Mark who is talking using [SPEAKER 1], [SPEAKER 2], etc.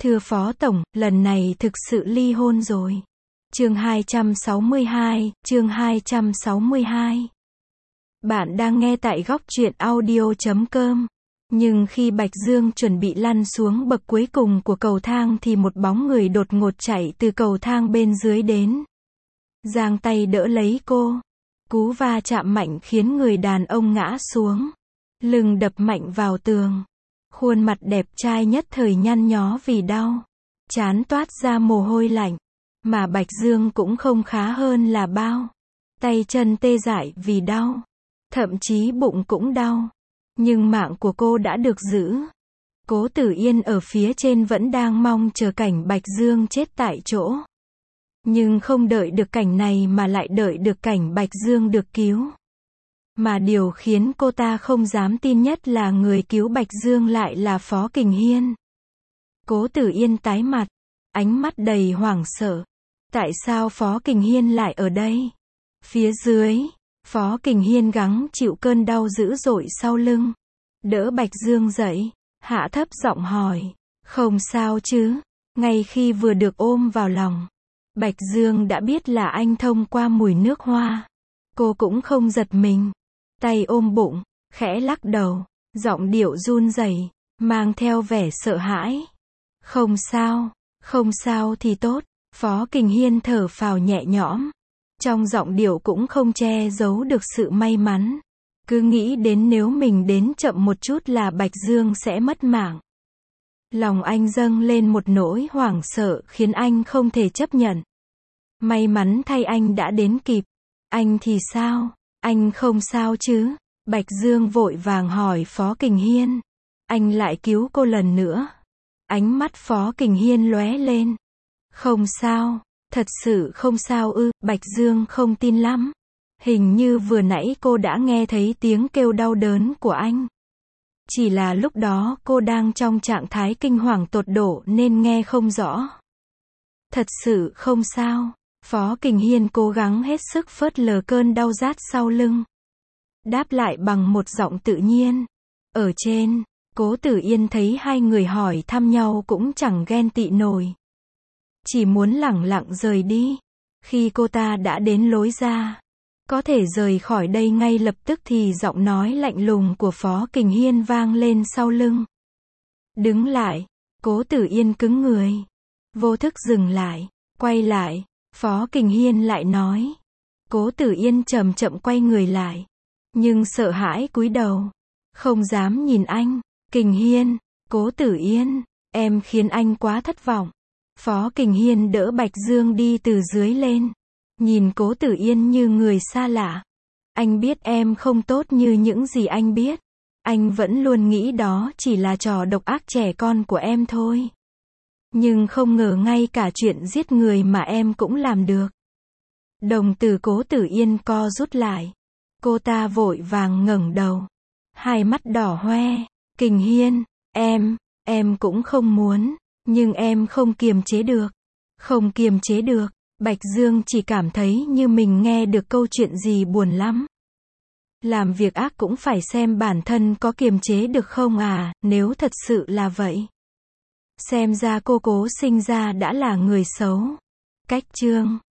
[SPEAKER 1] Thưa Phó Tổng, lần này thực sự ly hôn rồi. Chương 262, chương 262. Bạn đang nghe tại góc truyện audio.com. Nhưng khi Bạch Dương chuẩn bị lăn xuống bậc cuối cùng của cầu thang thì một bóng người đột ngột chạy từ cầu thang bên dưới đến. Giang tay đỡ lấy cô. Cú va chạm mạnh khiến người đàn ông ngã xuống. Lưng đập mạnh vào tường. Khuôn mặt đẹp trai nhất thời nhăn nhó vì đau. Trán toát ra mồ hôi lạnh. Mà Bạch Dương cũng không khá hơn là bao. Tay chân tê dại vì đau. Thậm chí bụng cũng đau. Nhưng mạng của cô đã được giữ. Cố Tử Yên ở phía trên vẫn đang mong chờ cảnh Bạch Dương chết tại chỗ. Nhưng không đợi được cảnh này mà lại đợi được cảnh Bạch Dương được cứu. Mà điều khiến cô ta không dám tin nhất là người cứu Bạch Dương lại là Phó Kình Hiên. Cố Tử Yên tái mặt, ánh mắt đầy hoảng sợ. Tại sao Phó Kình Hiên lại ở đây? Phía dưới, Phó Kình Hiên gắng chịu cơn đau dữ dội sau lưng. Đỡ Bạch Dương dậy, hạ thấp giọng hỏi. Không sao chứ? Ngay khi vừa được ôm vào lòng, Bạch Dương đã biết là anh thông qua mùi nước hoa. Cô cũng không giật mình. Tay ôm bụng, khẽ lắc đầu, giọng điệu run rẩy, mang theo vẻ sợ hãi. Không sao thì tốt. Phó Kình Hiên thở phào nhẹ nhõm. Trong giọng điệu cũng không che giấu được sự may mắn. Cứ nghĩ đến nếu mình đến chậm một chút là Bạch Dương sẽ mất mạng. Lòng anh dâng lên một nỗi hoảng sợ khiến anh không thể chấp nhận. May mắn thay anh đã đến kịp. Anh thì sao? Anh không sao chứ? Bạch Dương vội vàng hỏi Phó Kình Hiên. Anh lại cứu cô lần nữa. Ánh mắt Phó Kình Hiên lóe lên. Không sao, thật sự không sao ư? Bạch Dương không tin lắm. Hình như vừa nãy cô đã nghe thấy tiếng kêu đau đớn của anh. Chỉ là lúc đó cô đang trong trạng thái kinh hoàng tột độ nên nghe không rõ. Thật sự không sao. Phó Kình Hiên cố gắng hết sức phớt lờ cơn đau rát sau lưng. Đáp lại bằng một giọng tự nhiên. Ở trên, Cố Tử Yên thấy hai người hỏi thăm nhau cũng chẳng ghen tị nổi. Chỉ muốn lẳng lặng rời đi. Khi cô ta đã đến lối ra, có thể rời khỏi đây ngay lập tức thì giọng nói lạnh lùng của Phó Kình Hiên vang lên sau lưng. Đứng lại. Cố Tử Yên cứng người. Vô thức dừng lại. Quay lại. Phó Kình Hiên lại nói. Cố Tử Yên chậm chậm quay người lại. Nhưng sợ hãi cúi đầu. Không dám nhìn anh. Kình Hiên. Cố Tử Yên. Em khiến anh quá thất vọng. Phó Kình Hiên đỡ Bạch Dương đi từ dưới lên. Nhìn Cố Tử Yên như người xa lạ. Anh biết em không tốt như những gì anh biết. Anh vẫn luôn nghĩ đó chỉ là trò độc ác trẻ con của em thôi. Nhưng không ngờ ngay cả chuyện giết người mà em cũng làm được. Đồng tử Cố Tử Yên co rút lại. Cô ta vội vàng ngẩng đầu. Hai mắt đỏ hoe. Kình Hiên, em cũng không muốn. Nhưng em không kiềm chế được. Không kiềm chế được. Bạch Dương chỉ cảm thấy như mình nghe được câu chuyện gì buồn lắm. Làm việc ác cũng phải xem bản thân có kiềm chế được không à, nếu thật sự là vậy. Xem ra cô Cố sinh ra đã là người xấu. Cách chương